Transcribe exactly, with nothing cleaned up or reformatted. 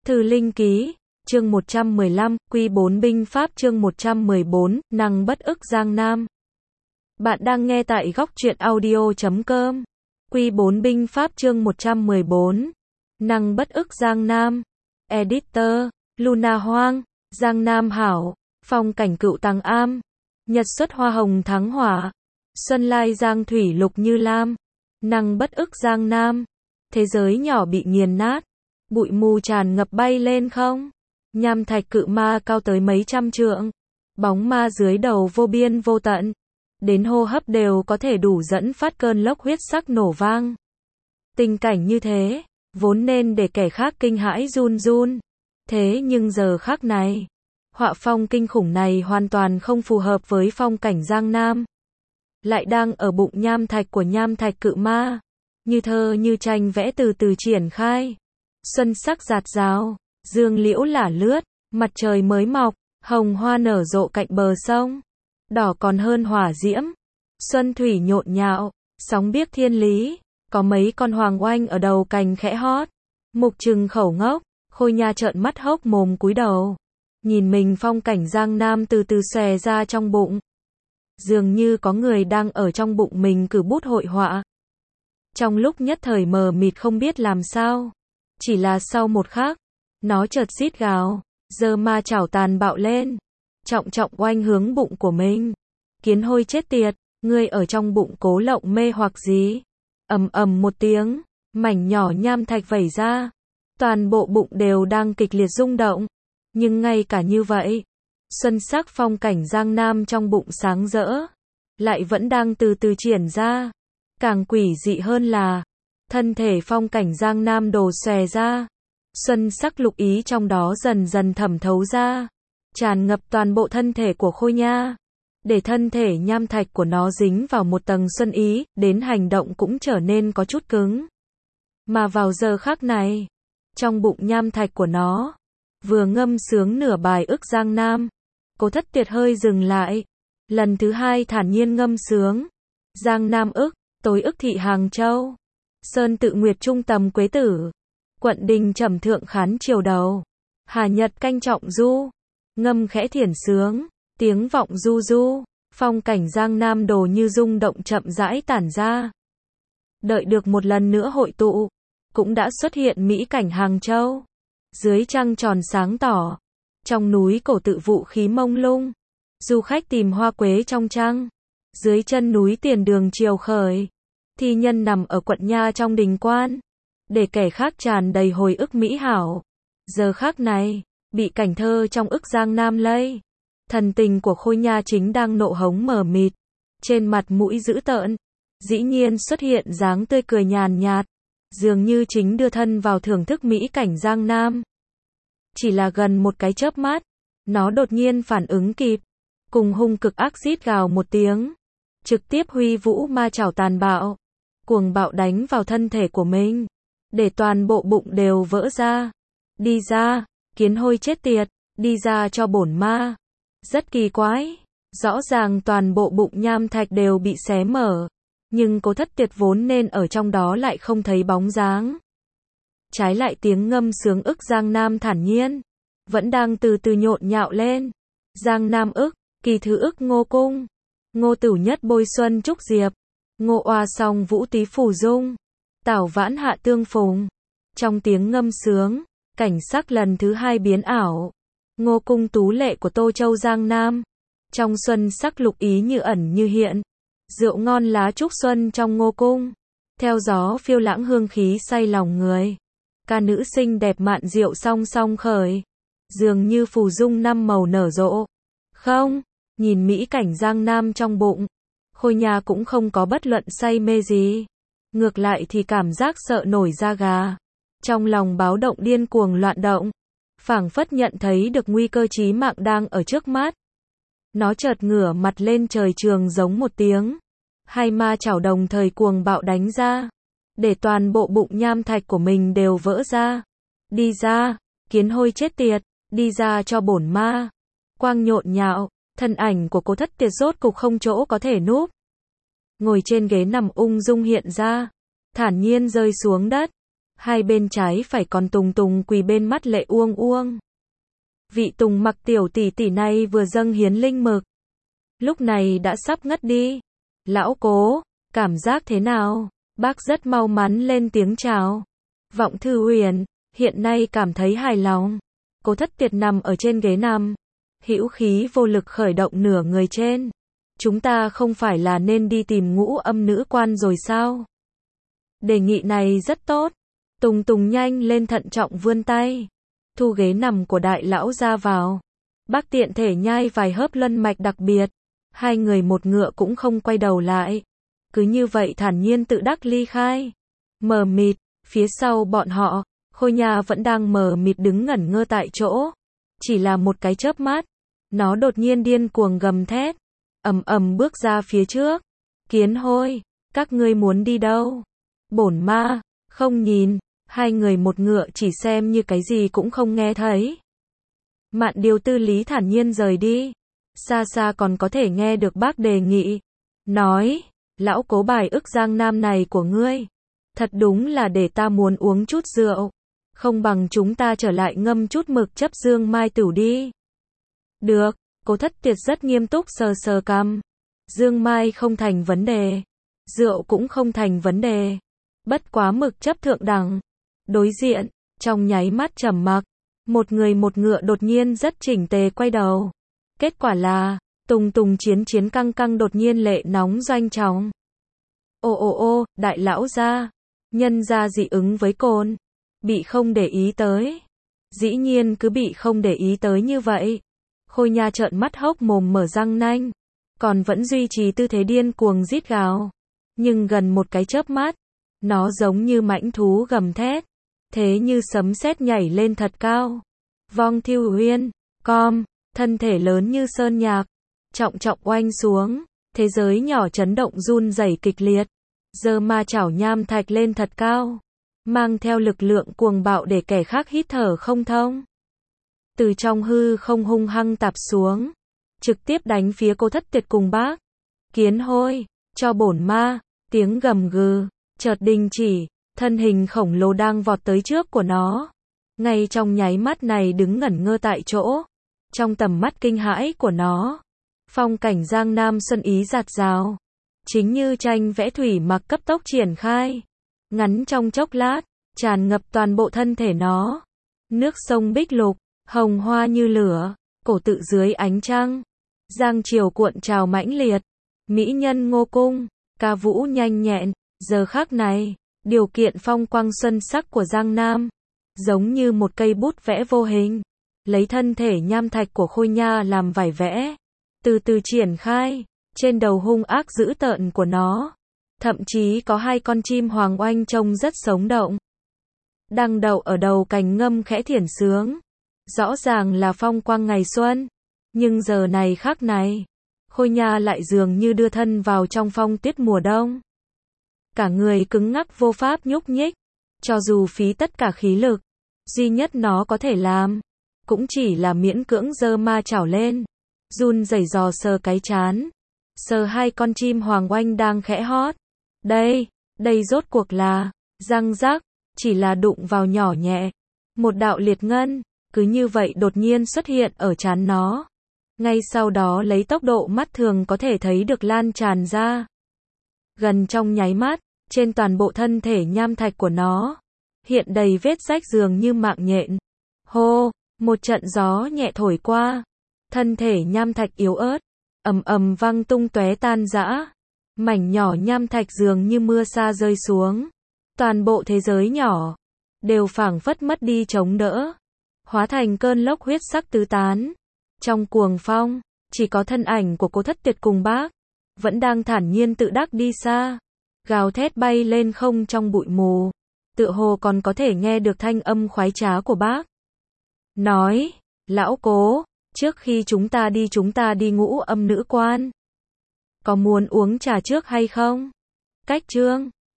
Thư Linh Ký, chương một trăm mười lăm, Quy bốn binh pháp chương một trăm mười bốn, năng bất ức Giang Nam. Bạn đang nghe tại góc truyện audio chấm com. Quy bốn binh pháp chương một trăm mười bốn, năng bất ức Giang Nam. Editor, Luna Hoang, Giang Nam hảo, phong cảnh cựu Tàng Am, nhật xuất hoa hồng thắng hỏa, xuân lai giang thủy lục như lam, năng bất ức Giang Nam. Thế giới nhỏ bị nghiền nát, bụi mù tràn ngập bay lên không. Nham thạch cự ma cao tới mấy trăm trượng, bóng ma dưới đầu vô biên vô tận, đến hô hấp đều có thể đủ dẫn phát cơn lốc huyết sắc nổ vang. Tình cảnh như thế, vốn nên để kẻ khác kinh hãi run run. Thế nhưng giờ khắc này, họa phong kinh khủng này hoàn toàn không phù hợp với phong cảnh Giang Nam. Lại đang ở bụng nham thạch của nham thạch cự ma, như thơ như tranh vẽ từ từ triển khai. Xuân sắc rạt rào, dương liễu lả lướt, mặt trời mới mọc, hồng hoa nở rộ cạnh bờ sông, đỏ còn hơn hỏa diễm. Xuân thủy nhộn nhạo, sóng biếc thiên lý, có mấy con hoàng oanh ở đầu cành khẽ hót. Mục Trừng khẩu ngốc, Khôi Nha trợn mắt hốc mồm cúi đầu, nhìn mình phong cảnh Giang Nam từ từ xòe ra trong bụng. Dường như có người đang ở trong bụng mình cử bút hội họa. Trong lúc nhất thời mờ mịt không biết làm sao, chỉ là sau một khắc, nó chợt rít gào, giơ ma chảo tàn bạo lên, trọng trọng oanh hướng bụng của mình. Kiến hôi chết tiệt, ngươi ở trong bụng cố lộng mê hoặc gì? Ầm ầm một tiếng, mảnh nhỏ nham thạch vẩy ra, toàn bộ bụng đều đang kịch liệt rung động. Nhưng ngay cả như vậy, xuân sắc phong cảnh Giang Nam trong bụng sáng rỡ, lại vẫn đang từ từ triển ra. Càng quỷ dị hơn là, thân thể phong cảnh Giang Nam đổ xòe ra, xuân sắc lục ý trong đó dần dần thẩm thấu ra, tràn ngập toàn bộ thân thể của Khôi Nha, để thân thể nham thạch của nó dính vào một tầng xuân ý, đến hành động cũng trở nên có chút cứng. Mà vào giờ khắc này, trong bụng nham thạch của nó, vừa ngâm sướng nửa bài ức Giang Nam, Cố Thất Tiệt hơi dừng lại, lần thứ hai thản nhiên ngâm sướng, Giang Nam ức, tối ức thị Hàng Châu, Sơn tự nguyệt trung tầm Quế Tử, quận đình trầm thượng khán triều đầu, Hà Nhật canh trọng du, ngâm khẽ thiển sướng, tiếng vọng du du, phong cảnh Giang Nam đồ như rung động chậm rãi tản ra. Đợi được một lần nữa hội tụ, cũng đã xuất hiện mỹ cảnh Hàng Châu. Dưới trăng tròn sáng tỏ, trong núi cổ tự vũ khí mông lung, du khách tìm hoa quế trong trăng. Dưới chân núi tiền đường chiều khởi, thi nhân nằm ở quận Nha trong đình quan, để kẻ khác tràn đầy hồi ức mỹ hảo. Giờ khắc này, bị cảnh thơ trong ức Giang Nam lây, thần tình của Khôi Nha chính đang nộ hống mờ mịt, trên mặt mũi dữ tợn, dĩ nhiên xuất hiện dáng tươi cười nhàn nhạt, dường như chính đưa thân vào thưởng thức mỹ cảnh Giang Nam. Chỉ là gần một cái chớp mắt, nó đột nhiên phản ứng kịp, cùng hung cực ác rít gào một tiếng, trực tiếp huy vũ ma chảo tàn bạo, cuồng bạo đánh vào thân thể của mình, để toàn bộ bụng đều vỡ ra. Đi ra, kiến hôi chết tiệt, đi ra cho bổn ma. Rất kỳ quái, rõ ràng toàn bộ bụng nham thạch đều bị xé mở, nhưng Cố Thất Tiệt vốn nên ở trong đó lại không thấy bóng dáng. Trái lại tiếng ngâm sướng ức Giang Nam thản nhiên, vẫn đang từ từ nhộn nhạo lên. Giang Nam ức, kỳ thứ ức Ngô Cung, Ngô Tửu nhất bôi xuân trúc diệp, Ngô Oa song vũ tí phủ dung, Tảo vãn hạ tương phùng. Trong tiếng ngâm sướng, cảnh sắc lần thứ hai biến ảo. Ngô Cung tú lệ của Tô Châu Giang Nam, trong xuân sắc lục ý như ẩn như hiện. Rượu ngon lá trúc xuân trong Ngô Cung, theo gió phiêu lãng hương khí say lòng người. Ca nữ xinh đẹp mạn rượu song song khởi, dường như phù dung năm màu nở rộ. Không, nhìn mỹ cảnh Giang Nam trong bụng, Khôi Nha cũng không có bất luận say mê gì, ngược lại thì cảm giác sợ nổi da gà, trong lòng báo động điên cuồng loạn động, phảng phất nhận thấy được nguy cơ chí mạng đang ở trước mắt. Nó chợt ngửa mặt lên trời trường giống một tiếng, hai ma chảo đồng thời cuồng bạo đánh ra, để toàn bộ bụng nham thạch của mình đều vỡ ra. Đi ra, kiến hôi chết tiệt, đi ra cho bổn ma. Quang nhộn nhạo, thân ảnh của Cố Thất Tiệt rốt cục không chỗ có thể núp. Ngồi trên ghế nằm ung dung hiện ra, thản nhiên rơi xuống đất, hai bên trái phải còn Tùng Tùng quỳ bên mắt lệ uông uông. Vị Tùng mặc tiểu tỷ tỷ này vừa dâng hiến linh mực, lúc này đã sắp ngất đi. Lão Cố, cảm giác thế nào? Bác rất mau mắn lên tiếng chào. Vọng Thư Huyền, hiện nay cảm thấy hài lòng. Cố Thất Tiệt nằm ở trên ghế nằm, hữu khí vô lực khởi động nửa người trên. Chúng ta không phải là nên đi tìm Ngũ Âm Nữ Quan rồi sao? Đề nghị này rất tốt. Tùng Tùng nhanh lên thận trọng vươn tay, thu ghế nằm của đại lão ra vào. Bác tiện thể nhai vài hớp luân mạch đặc biệt. Hai người một ngựa cũng không quay đầu lại. Cứ như vậy thản nhiên tự đắc ly khai. Mờ mịt, phía sau bọn họ, Khôi Nha vẫn đang mờ mịt đứng ngẩn ngơ tại chỗ. Chỉ là một cái chớp mắt, nó đột nhiên điên cuồng gầm thét, ầm ầm bước ra phía trước. Kiến Hôi, các ngươi muốn đi đâu? Bổn ma, không nhìn. Hai người một ngựa chỉ xem như cái gì cũng không nghe thấy. Mạn Điều Tư Lý thản nhiên rời đi. Xa xa còn có thể nghe được bác đề nghị. Nói, lão Cố bài ức Giang Nam này của ngươi. Thật đúng là để ta muốn uống chút rượu. Không bằng chúng ta trở lại ngâm chút mực chấp dương mai tửu đi. Được, Cố Thất Tiệt rất nghiêm túc sờ sờ cằm. Dương mai không thành vấn đề. Rượu cũng không thành vấn đề. Bất quá mực chấp thượng đẳng. Đối diện, trong nháy mắt trầm mặc, một người một ngựa đột nhiên rất chỉnh tề quay đầu. Kết quả là, Tùng Tùng chiến chiến căng căng đột nhiên lệ nóng doanh trọng. Ô ô ô, đại lão gia, nhân gia dị ứng với cồn, bị không để ý tới. Dĩ nhiên cứ bị không để ý tới như vậy. Khôi Nha trợn mắt hốc mồm mở răng nanh, còn vẫn duy trì tư thế điên cuồng rít gào. Nhưng gần một cái chớp mắt, nó giống như mãnh thú gầm thét, thế như sấm sét nhảy lên thật cao. Vong Thiêu Huyên, com, thân thể lớn như sơn nhạc, trọng trọng oanh xuống, thế giới nhỏ chấn động run rẩy kịch liệt. Giơ ma chảo nham thạch lên thật cao, mang theo lực lượng cuồng bạo để kẻ khác hít thở không thông. Từ trong hư không hung hăng tạp xuống, trực tiếp đánh phía Cố Thất Tiệt cùng bác. Kiến Hôi, cho bổn ma, tiếng gầm gừ, chợt đình chỉ, thân hình khổng lồ đang vọt tới trước của nó. Ngay trong nháy mắt này đứng ngẩn ngơ tại chỗ. Trong tầm mắt kinh hãi của nó, phong cảnh Giang Nam xuân ý rạt rào. Chính như tranh vẽ thủy mặc cấp tốc triển khai. Ngắn trong chốc lát, tràn ngập toàn bộ thân thể nó. Nước sông bích lục, hồng hoa như lửa, cổ tự dưới ánh trăng. Giang triều cuộn trào mãnh liệt. Mỹ nhân ngô cung, ca vũ nhanh nhẹn. Giờ khắc này, điều kiện phong quang xuân sắc của Giang Nam, giống như một cây bút vẽ vô hình, lấy thân thể nham thạch của Khôi Nha làm vải vẽ, từ từ triển khai. Trên đầu hung ác dữ tợn của nó, thậm chí có hai con chim hoàng oanh trông rất sống động, đang đậu ở đầu cành ngâm khẽ thiển sướng. Rõ ràng là phong quang ngày xuân, nhưng giờ này khắc này, Khôi Nha lại dường như đưa thân vào trong phong tuyết mùa đông. Cả người cứng ngắc vô pháp nhúc nhích, cho dù phí tất cả khí lực, duy nhất nó có thể làm, cũng chỉ là miễn cưỡng giơ ma chảo lên, run rẩy dò sờ cái trán, sờ hai con chim hoàng oanh đang khẽ hót. Đây, đây rốt cuộc là, răng rắc, chỉ là đụng vào nhỏ nhẹ. Một đạo liệt ngân, cứ như vậy đột nhiên xuất hiện ở trán nó. Ngay sau đó lấy tốc độ mắt thường có thể thấy được lan tràn ra. Gần trong nháy mắt, trên toàn bộ thân thể nham thạch của nó, hiện đầy vết rách dường như mạng nhện. Hô, một trận gió nhẹ thổi qua, thân thể nham thạch yếu ớt, ầm ầm văng tung tóe tan rã. Mảnh nhỏ nham thạch dường như mưa sa rơi xuống. Toàn bộ thế giới nhỏ, đều phảng phất mất đi chống đỡ, hóa thành cơn lốc huyết sắc tứ tán. Trong cuồng phong, chỉ có thân ảnh của Cố Thất Tiệt cùng bác, vẫn đang thản nhiên tự đắc đi xa. Gào thét bay lên không trong bụi mù, tựa hồ còn có thể nghe được thanh âm khoái trá của bác. Nói, lão Cố, trước khi chúng ta đi chúng ta đi Ngũ Âm Nữ Quan. Có muốn uống trà trước hay không? Cách chương